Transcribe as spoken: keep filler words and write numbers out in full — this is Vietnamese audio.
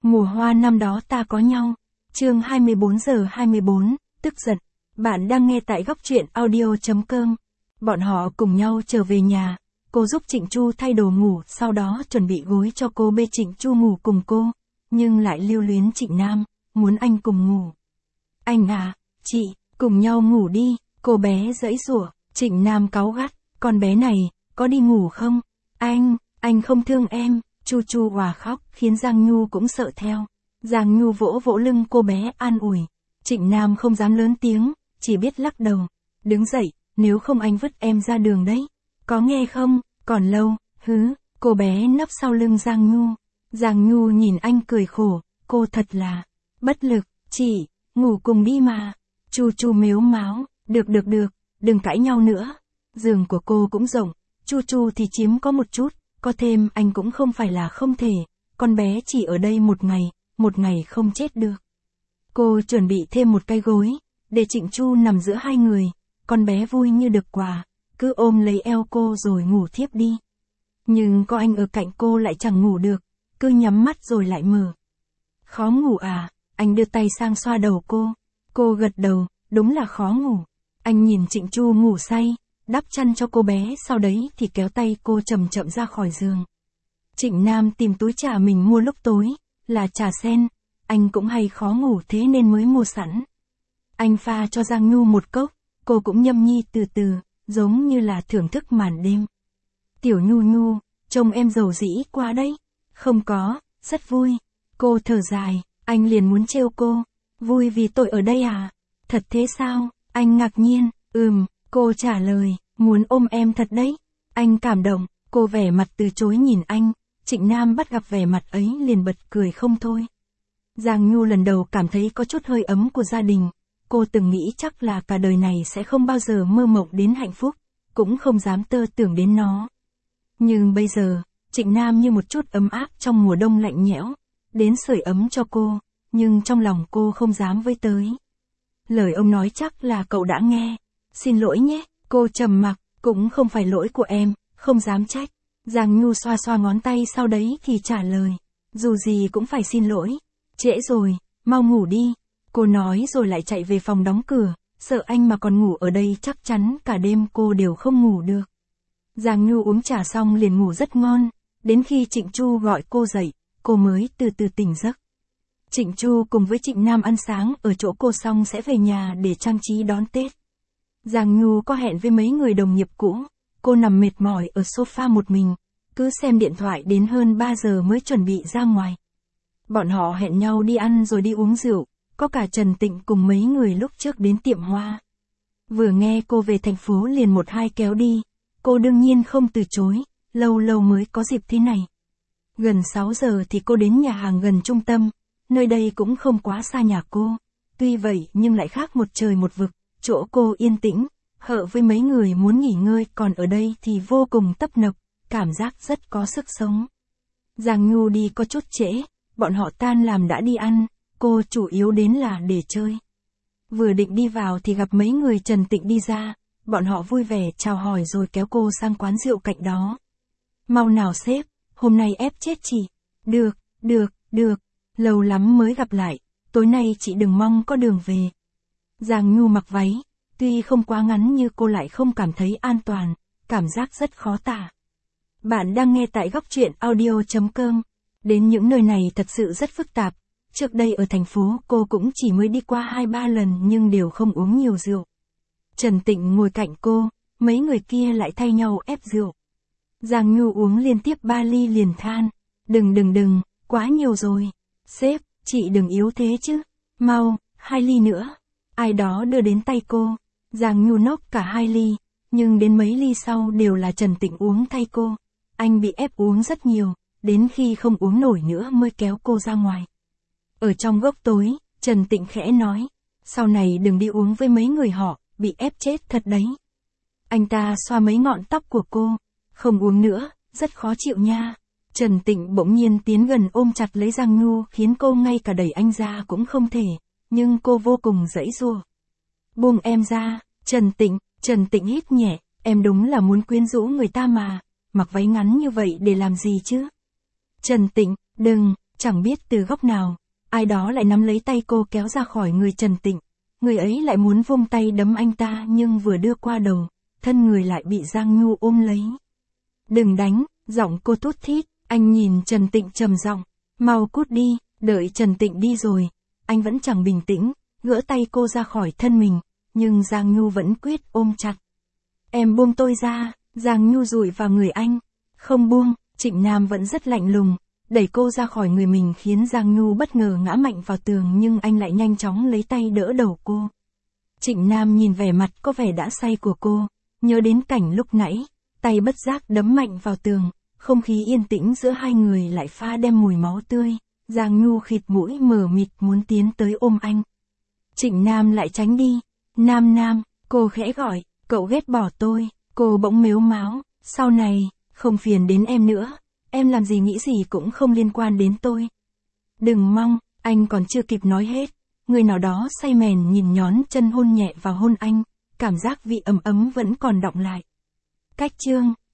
Mùa hoa năm đó ta có nhau. Chương hai mươi bốn giờ hai mươi bốn, tức giận. Bạn đang nghe tại góc truyện audio chấm com. Bọn họ cùng nhau trở về nhà. Cô giúp Trịnh Chu thay đồ ngủ, sau đó chuẩn bị gối cho cô bê Trịnh Chu ngủ cùng cô. Nhưng lại lưu luyến Trịnh Nam, muốn anh cùng ngủ. Anh à, chị, cùng nhau ngủ đi, cô bé giãy giụa. Trịnh Nam cáu gắt, con bé này, có đi ngủ không? Anh, anh không thương em. Chu Chu òa khóc, khiến Giang Nhu cũng sợ theo. Giang Nhu vỗ vỗ lưng cô bé an ủi. Trịnh Nam không dám lớn tiếng, chỉ biết lắc đầu. Đứng dậy, nếu không anh vứt em ra đường đấy. Có nghe không, còn lâu, hứ, cô bé nấp sau lưng Giang Nhu. Giang Nhu nhìn anh cười khổ, cô thật là bất lực, chị, ngủ cùng đi mà. Chu Chu mếu máo, được được được, đừng cãi nhau nữa. Giường của cô cũng rộng, Chu Chu thì chiếm có một chút, có thêm anh cũng không phải là không thể, con bé chỉ ở đây một ngày, một ngày không chết được. Cô chuẩn bị thêm một cái gối, để Trịnh Chu nằm giữa hai người, con bé vui như được quà, cứ ôm lấy eo cô rồi ngủ thiếp đi. Nhưng có anh ở cạnh cô lại chẳng ngủ được, cứ nhắm mắt rồi lại mở. Khó ngủ à, anh đưa tay sang xoa đầu cô, cô gật đầu, đúng là khó ngủ. Anh nhìn Trịnh Chu ngủ say, đắp chăn cho cô bé, sau đấy thì kéo tay cô chậm chậm ra khỏi giường. Trịnh Nam tìm túi trà mình mua lúc tối, là trà sen, anh cũng hay khó ngủ thế nên mới mua sẵn. Anh pha cho Giang Nhu một cốc, cô cũng nhâm nhi từ từ, giống như là thưởng thức màn đêm. Tiểu Nhu Nhu, trông em giàu dĩ quá đấy. Không có, rất vui. Cô thở dài, anh liền muốn trêu cô. Vui vì tôi ở đây à? Thật thế sao? Anh ngạc nhiên, ừm, cô trả lời, muốn ôm em thật đấy. Anh cảm động, cô vẻ mặt từ chối nhìn anh. Trịnh Nam bắt gặp vẻ mặt ấy liền bật cười không thôi. Giang Nhu lần đầu cảm thấy có chút hơi ấm của gia đình. Cô từng nghĩ chắc là cả đời này sẽ không bao giờ mơ mộng đến hạnh phúc, cũng không dám tơ tưởng đến nó. Nhưng bây giờ, Trịnh Nam như một chút ấm áp trong mùa đông lạnh nhẽo, đến sưởi ấm cho cô, nhưng trong lòng cô không dám với tới. Lời ông nói chắc là cậu đã nghe. Xin lỗi nhé, cô trầm mặc, cũng không phải lỗi của em, không dám trách. Giang Nhu xoa xoa ngón tay sau đấy thì trả lời, dù gì cũng phải xin lỗi. Trễ rồi, mau ngủ đi. Cô nói rồi lại chạy về phòng đóng cửa, sợ anh mà còn ngủ ở đây chắc chắn cả đêm cô đều không ngủ được. Giang Nhu uống trà xong liền ngủ rất ngon, đến khi Trịnh Chu gọi cô dậy, cô mới từ từ tỉnh giấc. Trịnh Chu cùng với Trịnh Nam ăn sáng ở chỗ cô xong sẽ về nhà để trang trí đón Tết. Giang Nhu có hẹn với mấy người đồng nghiệp cũ, cô nằm mệt mỏi ở sofa một mình, cứ xem điện thoại đến hơn ba giờ mới chuẩn bị ra ngoài. Bọn họ hẹn nhau đi ăn rồi đi uống rượu, có cả Trần Tịnh cùng mấy người lúc trước đến tiệm hoa. Vừa nghe cô về thành phố liền một hai kéo đi, cô đương nhiên không từ chối, lâu lâu mới có dịp thế này. Gần sáu giờ thì cô đến nhà hàng gần trung tâm, nơi đây cũng không quá xa nhà cô, tuy vậy nhưng lại khác một trời một vực, chỗ cô yên tĩnh, hợ với mấy người muốn nghỉ ngơi, còn ở đây thì vô cùng tấp nập, cảm giác rất có sức sống. Giang Nhu đi có chút trễ, bọn họ tan làm đã đi ăn, cô chủ yếu đến là để chơi. Vừa định đi vào thì gặp mấy người Trần Tịnh đi ra, bọn họ vui vẻ chào hỏi rồi kéo cô sang quán rượu cạnh đó. Mau nào sếp, hôm nay ép chết chị. Được, được, được, lâu lắm mới gặp lại, tối nay chị đừng mong có đường về. Giang Nhu mặc váy, tuy không quá ngắn nhưng cô lại không cảm thấy an toàn, cảm giác rất khó tả. Bạn đang nghe tại góc truyện audio chấm com. Đến những nơi này thật sự rất phức tạp. Trước đây ở thành phố cô cũng chỉ mới đi qua hai ba lần nhưng đều không uống nhiều rượu. Trần Tịnh ngồi cạnh cô, mấy người kia lại thay nhau ép rượu. Giang Nhu uống liên tiếp ba ly liền than. Đừng đừng đừng, quá nhiều rồi. Sếp, chị đừng yếu thế chứ. Mau, hai ly nữa. Ai đó đưa đến tay cô. Giang Nhu nốc cả hai ly, nhưng đến mấy ly sau đều là Trần Tịnh uống thay cô. Anh bị ép uống rất nhiều, đến khi không uống nổi nữa mới kéo cô ra ngoài. Ở trong góc tối, Trần Tịnh khẽ nói, sau này đừng đi uống với mấy người họ, bị ép chết thật đấy. Anh ta xoa mấy ngọn tóc của cô, không uống nữa, rất khó chịu nha. Trần Tịnh bỗng nhiên tiến gần ôm chặt lấy Giang Nhu khiến cô ngay cả đẩy anh ra cũng không thể, nhưng cô vô cùng giãy giụa. Buông em ra, Trần Tịnh, Trần Tịnh hít nhẹ, em đúng là muốn quyến rũ người ta mà, mặc váy ngắn như vậy để làm gì chứ? Trần Tịnh, đừng, Chẳng biết từ góc nào, ai đó lại nắm lấy tay cô kéo ra khỏi người Trần Tịnh. Người ấy lại muốn vung tay đấm anh ta nhưng vừa đưa qua đầu, thân người lại bị Giang Nhu ôm lấy. Đừng đánh, giọng cô thút thít, anh nhìn Trần Tịnh trầm giọng, mau cút đi, đợi Trần Tịnh đi rồi. Anh vẫn chẳng bình tĩnh, gỡ tay cô ra khỏi thân mình, nhưng Giang Nhu vẫn quyết ôm chặt. Em buông tôi ra, Giang Nhu dụi vào người anh. Không buông, Trịnh Nam vẫn rất lạnh lùng, đẩy cô ra khỏi người mình khiến Giang Nhu bất ngờ ngã mạnh vào tường nhưng anh lại nhanh chóng lấy tay đỡ đầu cô. Trịnh Nam nhìn vẻ mặt có vẻ đã say của cô, nhớ đến cảnh lúc nãy, tay bất giác đấm mạnh vào tường, không khí yên tĩnh giữa hai người lại pha đem mùi máu tươi. Giang Nhu khịt mũi mờ mịt muốn tiến tới ôm anh. Trịnh Nam lại tránh đi. Nam Nam, cô khẽ gọi, cậu ghét bỏ tôi. Cô bỗng mếu máo, sau này, không phiền đến em nữa, em làm gì nghĩ gì cũng không liên quan đến tôi. Đừng mong, anh còn chưa kịp nói hết, người nào đó say mèn nhìn nhón chân hôn nhẹ vào hôn anh, cảm giác vị ấm ấm vẫn còn đọng lại. Cách chương